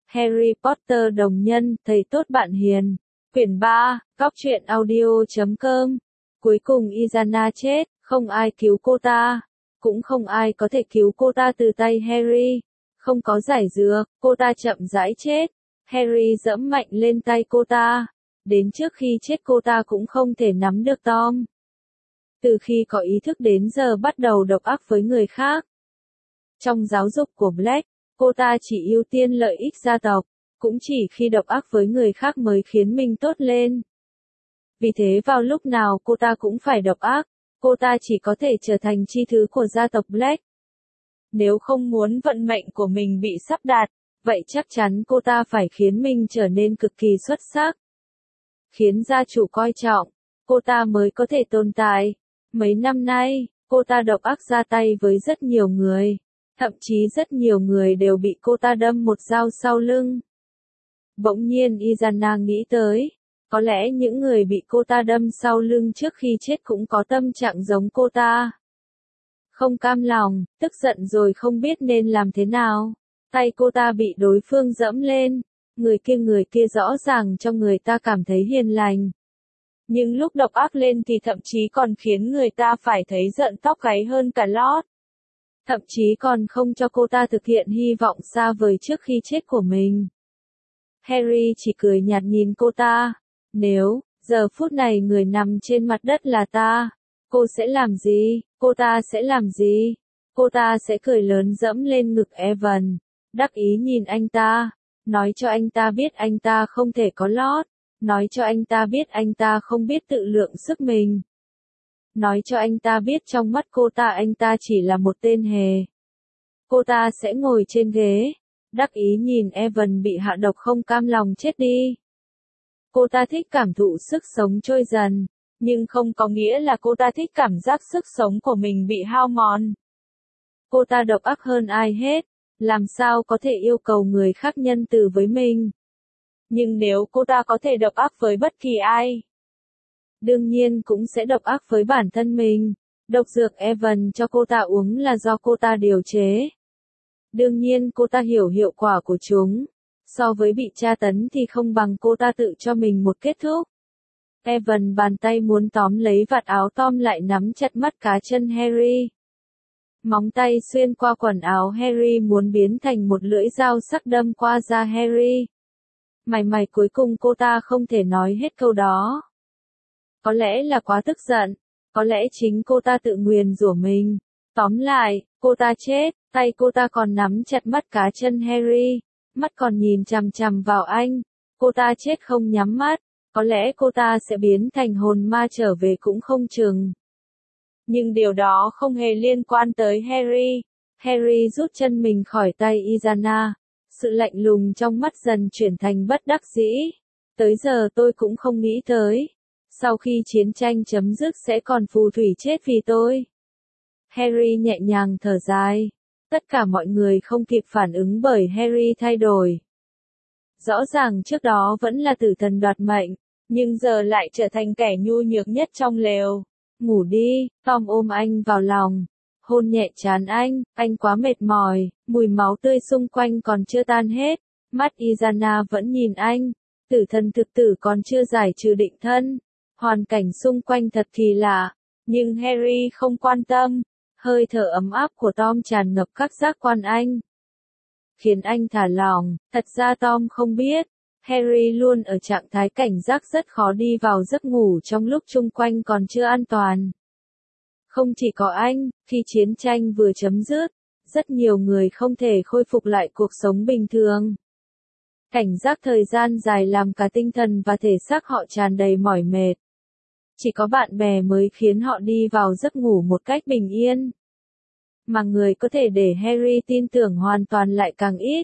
Harry Potter đồng nhân, thầy tốt bạn hiền. Quyển 3, Góc truyện audio.com. Cuối cùng Izana chết, không ai cứu cô ta. Cũng không ai có thể cứu cô ta từ tay Harry. Không có giải dược, cô ta chậm rãi chết. Harry giẫm mạnh lên tay cô ta. Đến trước khi chết cô ta cũng không thể nắm được Tom. Từ khi có ý thức đến giờ bắt đầu độc ác với người khác. Trong giáo dục của Black, cô ta chỉ ưu tiên lợi ích gia tộc, cũng chỉ khi độc ác với người khác mới khiến mình tốt lên. Vì thế vào lúc nào cô ta cũng phải độc ác, cô ta chỉ có thể trở thành chi thứ của gia tộc Black. Nếu không muốn vận mệnh của mình bị sắp đặt, vậy chắc chắn cô ta phải khiến mình trở nên cực kỳ xuất sắc. Khiến gia chủ coi trọng, cô ta mới có thể tồn tại. Mấy năm nay, cô ta độc ác ra tay với rất nhiều người. Thậm chí rất nhiều người đều bị cô ta đâm một dao sau lưng. Bỗng nhiên Izana nghĩ tới, có lẽ những người bị cô ta đâm sau lưng trước khi chết cũng có tâm trạng giống cô ta. Không cam lòng, tức giận rồi không biết nên làm thế nào. Tay cô ta bị đối phương giẫm lên, người kia rõ ràng cho người ta cảm thấy hiền lành. Nhưng lúc độc ác lên thì thậm chí còn khiến người ta phải thấy giận tóc gáy hơn cả lót. Thậm chí còn không cho cô ta thực hiện hy vọng xa vời trước khi chết của mình. Harry chỉ cười nhạt nhìn cô ta. Nếu, giờ phút này người nằm trên mặt đất là ta, cô sẽ làm gì? Cô ta sẽ làm gì? Cô ta sẽ cười lớn dẫm lên ngực Evan, đắc ý nhìn anh ta, nói cho anh ta biết anh ta không thể có lót, nói cho anh ta biết anh ta không biết tự lượng sức mình. Nói cho anh ta biết trong mắt cô ta anh ta chỉ là một tên hề. Cô ta sẽ ngồi trên ghế, đắc ý nhìn Evan bị hạ độc không cam lòng chết đi. Cô ta thích cảm thụ sức sống trôi dần, nhưng không có nghĩa là cô ta thích cảm giác sức sống của mình bị hao mòn. Cô ta độc ác hơn ai hết, làm sao có thể yêu cầu người khác nhân từ với mình. Nhưng nếu cô ta có thể độc ác với bất kỳ ai, đương nhiên cũng sẽ độc ác với bản thân mình. Độc dược Evan cho cô ta uống là do cô ta điều chế. Đương nhiên cô ta hiểu hiệu quả của chúng. So với bị tra tấn thì không bằng cô ta tự cho mình một kết thúc. Evan bàn tay muốn tóm lấy vạt áo Tom lại nắm chặt mắt cá chân Harry. Móng tay xuyên qua quần áo Harry muốn biến thành một lưỡi dao sắc đâm qua da Harry. Mày cuối cùng cô ta không thể nói hết câu đó. Có lẽ là quá tức giận, có lẽ chính cô ta tự nguyền rủa mình. Tóm lại, cô ta chết, tay cô ta còn nắm chặt mắt cá chân Harry, mắt còn nhìn chằm chằm vào anh. Cô ta chết không nhắm mắt, có lẽ cô ta sẽ biến thành hồn ma trở về cũng không chừng. Nhưng điều đó không hề liên quan tới Harry. Harry rút chân mình khỏi tay Izana. Sự lạnh lùng trong mắt dần chuyển thành bất đắc dĩ. Tới giờ tôi cũng không nghĩ tới. Sau khi chiến tranh chấm dứt sẽ còn phù thủy chết vì tôi. Harry nhẹ nhàng thở dài. Tất cả mọi người không kịp phản ứng bởi Harry thay đổi. Rõ ràng trước đó vẫn là tử thần đoạt mệnh, nhưng giờ lại trở thành kẻ nhu nhược nhất trong lều. Ngủ đi, Tom ôm anh vào lòng. Hôn nhẹ trán anh quá mệt mỏi, mùi máu tươi xung quanh còn chưa tan hết. Mắt Izana vẫn nhìn anh. Tử thần thực tử còn chưa giải trừ định thân. Hoàn cảnh xung quanh thật kỳ lạ, nhưng Harry không quan tâm. Hơi thở ấm áp của Tom tràn ngập các giác quan anh, khiến anh thả lỏng. Thật ra Tom không biết, Harry luôn ở trạng thái cảnh giác rất khó đi vào giấc ngủ trong lúc chung quanh còn chưa an toàn. Không chỉ có anh, khi chiến tranh vừa chấm dứt, rất nhiều người không thể khôi phục lại cuộc sống bình thường. Cảnh giác thời gian dài làm cả tinh thần và thể xác họ tràn đầy mỏi mệt. Chỉ có bạn bè mới khiến họ đi vào giấc ngủ một cách bình yên. Mà người có thể để Harry tin tưởng hoàn toàn lại càng ít.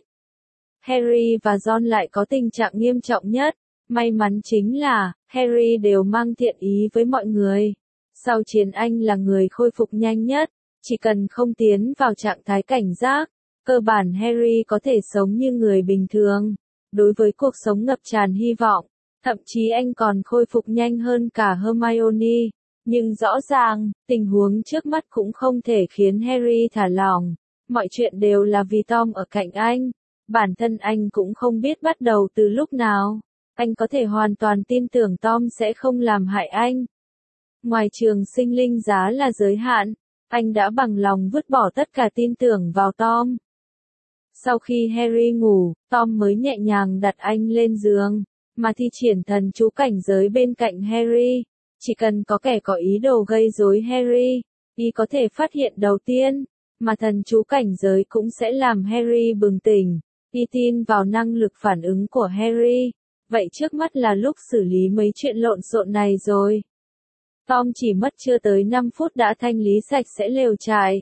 Harry và Ron lại có tình trạng nghiêm trọng nhất. May mắn chính là, Harry đều mang thiện ý với mọi người. Sau chiến anh là người khôi phục nhanh nhất. Chỉ cần không tiến vào trạng thái cảnh giác, cơ bản Harry có thể sống như người bình thường. Đối với cuộc sống ngập tràn hy vọng. Thậm chí anh còn khôi phục nhanh hơn cả Hermione. Nhưng rõ ràng, tình huống trước mắt cũng không thể khiến Harry thả lỏng. Mọi chuyện đều là vì Tom ở cạnh anh. Bản thân anh cũng không biết bắt đầu từ lúc nào. Anh có thể hoàn toàn tin tưởng Tom sẽ không làm hại anh. Ngoài trường sinh linh giá là giới hạn, anh đã bằng lòng vứt bỏ tất cả tin tưởng vào Tom. Sau khi Harry ngủ, Tom mới nhẹ nhàng đặt anh lên giường, mà thi triển thần chú cảnh giới bên cạnh Harry. Chỉ cần có kẻ có ý đồ gây rối Harry, y có thể phát hiện đầu tiên, mà thần chú cảnh giới cũng sẽ làm Harry bừng tỉnh. Y tin vào năng lực phản ứng của Harry. Vậy trước mắt là lúc xử lý mấy chuyện lộn xộn này rồi. Tom chỉ mất chưa tới 5 phút đã thanh lý sạch sẽ lều trại.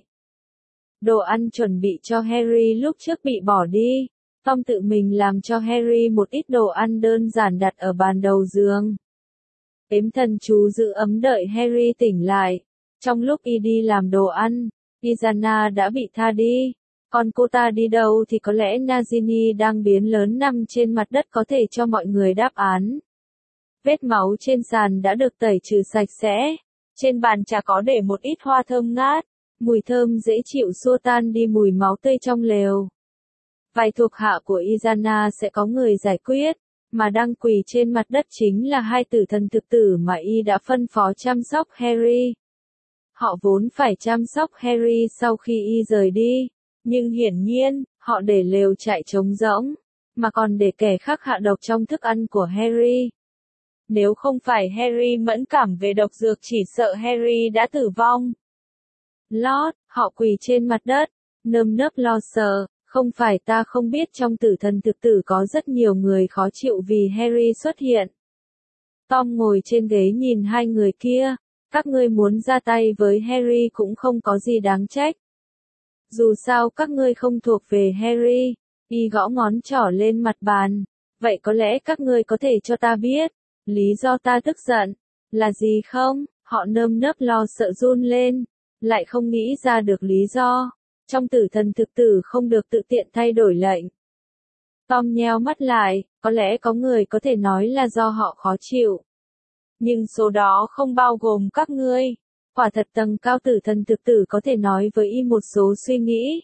Đồ ăn chuẩn bị cho Harry lúc trước bị bỏ đi. Tom tự mình làm cho Harry một ít đồ ăn đơn giản đặt ở bàn đầu giường. Ếm thần chú giữ ấm đợi Harry tỉnh lại. Trong lúc y đi làm đồ ăn, Izana đã bị tha đi. Còn cô ta đi đâu thì có lẽ Nagini đang biến lớn nằm trên mặt đất có thể cho mọi người đáp án. Vết máu trên sàn đã được tẩy trừ sạch sẽ. Trên bàn trà có để một ít hoa thơm ngát. Mùi thơm dễ chịu xua tan đi mùi máu tươi trong lều. Vài thuộc hạ của Izana sẽ có người giải quyết, mà đang quỳ trên mặt đất chính là hai tử thần thực tử mà y đã phân phó chăm sóc Harry. Họ vốn phải chăm sóc Harry sau khi y rời đi, nhưng hiển nhiên, họ để lều trại trống rỗng, mà còn để kẻ khác hạ độc trong thức ăn của Harry. Nếu không phải Harry mẫn cảm về độc dược chỉ sợ Harry đã tử vong. Lord, họ quỳ trên mặt đất, nơm nớp lo sợ, không phải ta không biết trong tử thần thực tử có rất nhiều người khó chịu vì Harry xuất hiện. Tom ngồi trên ghế nhìn hai người kia, các ngươi muốn ra tay với Harry cũng không có gì đáng trách. Dù sao các ngươi không thuộc về Harry, y gõ ngón trỏ lên mặt bàn, vậy có lẽ các ngươi có thể cho ta biết, lý do ta tức giận, là gì không? Họ nơm nớp lo sợ run lên, lại không nghĩ ra được lý do. Trong tử thần thực tử không được tự tiện thay đổi lệnh. Tom nheo mắt lại, có lẽ có người có thể nói là do họ khó chịu. Nhưng số đó không bao gồm các ngươi. Quả thật tầng cao tử thần thực tử có thể nói với y một số suy nghĩ.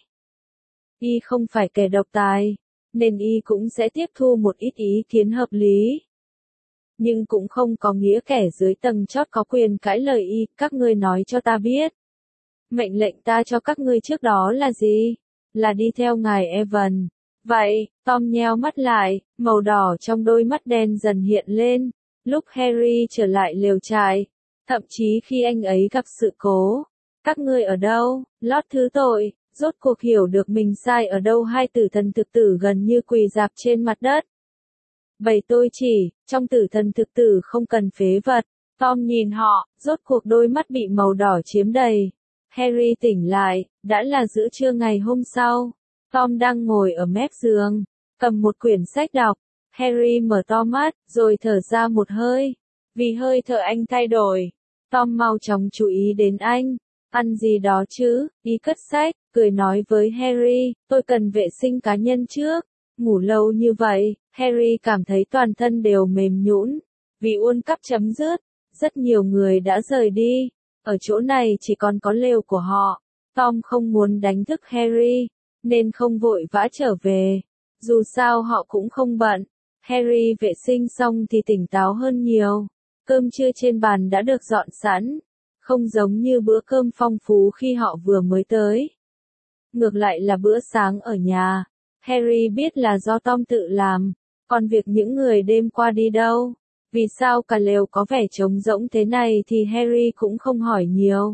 Y không phải kẻ độc tài, nên y cũng sẽ tiếp thu một ít ý kiến hợp lý. Nhưng cũng không có nghĩa kẻ dưới tầng chót có quyền cãi lời y, các ngươi nói cho ta biết. Mệnh lệnh ta cho các ngươi trước đó là gì? Là đi theo ngài Evan. Vậy, Tom nheo mắt lại, màu đỏ trong đôi mắt đen dần hiện lên. Lúc Harry trở lại lều trại, thậm chí khi anh ấy gặp sự cố. Các ngươi ở đâu? Lót thứ tội, rốt cuộc hiểu được mình sai ở đâu. Hai tử thần thực tử gần như quỳ rạp trên mặt đất. Bày tôi chỉ, trong tử thần thực tử không cần phế vật. Tom nhìn họ, rốt cuộc đôi mắt bị màu đỏ chiếm đầy. Harry tỉnh lại, đã là giữa trưa ngày hôm sau. Tom đang ngồi ở mép giường, cầm một quyển sách đọc. Harry mở to mắt, rồi thở ra một hơi. Vì hơi thở anh thay đổi. Tom mau chóng chú ý đến anh. Ăn gì đó chứ? Y cất sách, cười nói với Harry, tôi cần vệ sinh cá nhân trước. Ngủ lâu như vậy, Harry cảm thấy toàn thân đều mềm nhũn. Vì World Cup chấm dứt, rất nhiều người đã rời đi. Ở chỗ này chỉ còn có lều của họ. Tom không muốn đánh thức Harry, nên không vội vã trở về. Dù sao họ cũng không bận. Harry vệ sinh xong thì tỉnh táo hơn nhiều. Cơm trưa trên bàn đã được dọn sẵn. Không giống như bữa cơm phong phú khi họ vừa mới tới. Ngược lại là bữa sáng ở nhà. Harry biết là do Tom tự làm. Còn việc những người đêm qua đi đâu? Vì sao cả lều có vẻ trống rỗng thế này thì Harry cũng không hỏi nhiều.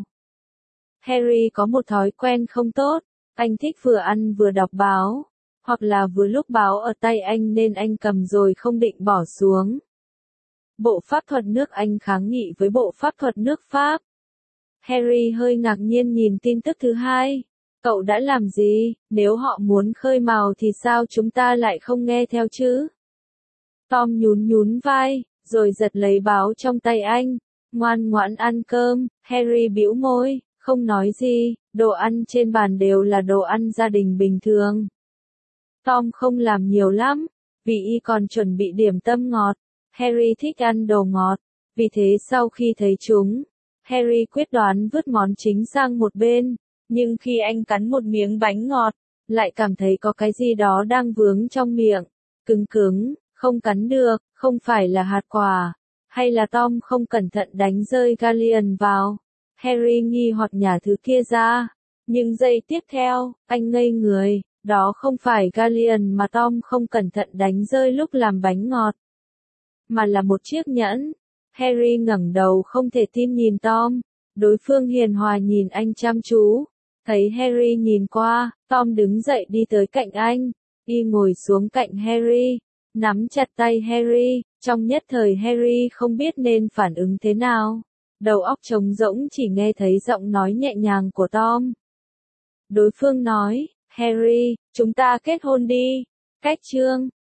Harry có một thói quen không tốt. Anh thích vừa ăn vừa đọc báo. Hoặc là vừa lúc báo ở tay anh nên anh cầm rồi không định bỏ xuống. Bộ pháp thuật nước Anh kháng nghị với bộ pháp thuật nước Pháp. Harry hơi ngạc nhiên nhìn tin tức thứ hai. Cậu đã làm gì? Nếu họ muốn khơi mào thì sao chúng ta lại không nghe theo chứ? Tom nhún nhún vai, rồi giật lấy báo trong tay anh. Ngoan ngoãn ăn cơm. Harry bĩu môi, không nói gì. Đồ ăn trên bàn đều là đồ ăn gia đình bình thường. Tom không làm nhiều lắm, vì y còn chuẩn bị điểm tâm ngọt. Harry thích ăn đồ ngọt, vì thế sau khi thấy chúng, Harry quyết đoán vứt món chính sang một bên. Nhưng khi anh cắn một miếng bánh ngọt, lại cảm thấy có cái gì đó đang vướng trong miệng, cứng cứng, không cắn được, không phải là hạt quả, hay là Tom không cẩn thận đánh rơi galleon vào. Harry nghi hoặc nhả thứ kia ra, nhưng giây tiếp theo, anh ngây người, đó không phải galleon mà Tom không cẩn thận đánh rơi lúc làm bánh ngọt, mà là một chiếc nhẫn. Harry ngẩng đầu không thể tin nhìn Tom, đối phương hiền hòa nhìn anh chăm chú. Thấy Harry nhìn qua, Tom đứng dậy đi tới cạnh anh, y ngồi xuống cạnh Harry, nắm chặt tay Harry, trong nhất thời Harry không biết nên phản ứng thế nào. Đầu óc trống rỗng chỉ nghe thấy giọng nói nhẹ nhàng của Tom. Đối phương nói, Harry, chúng ta kết hôn đi. Cách chương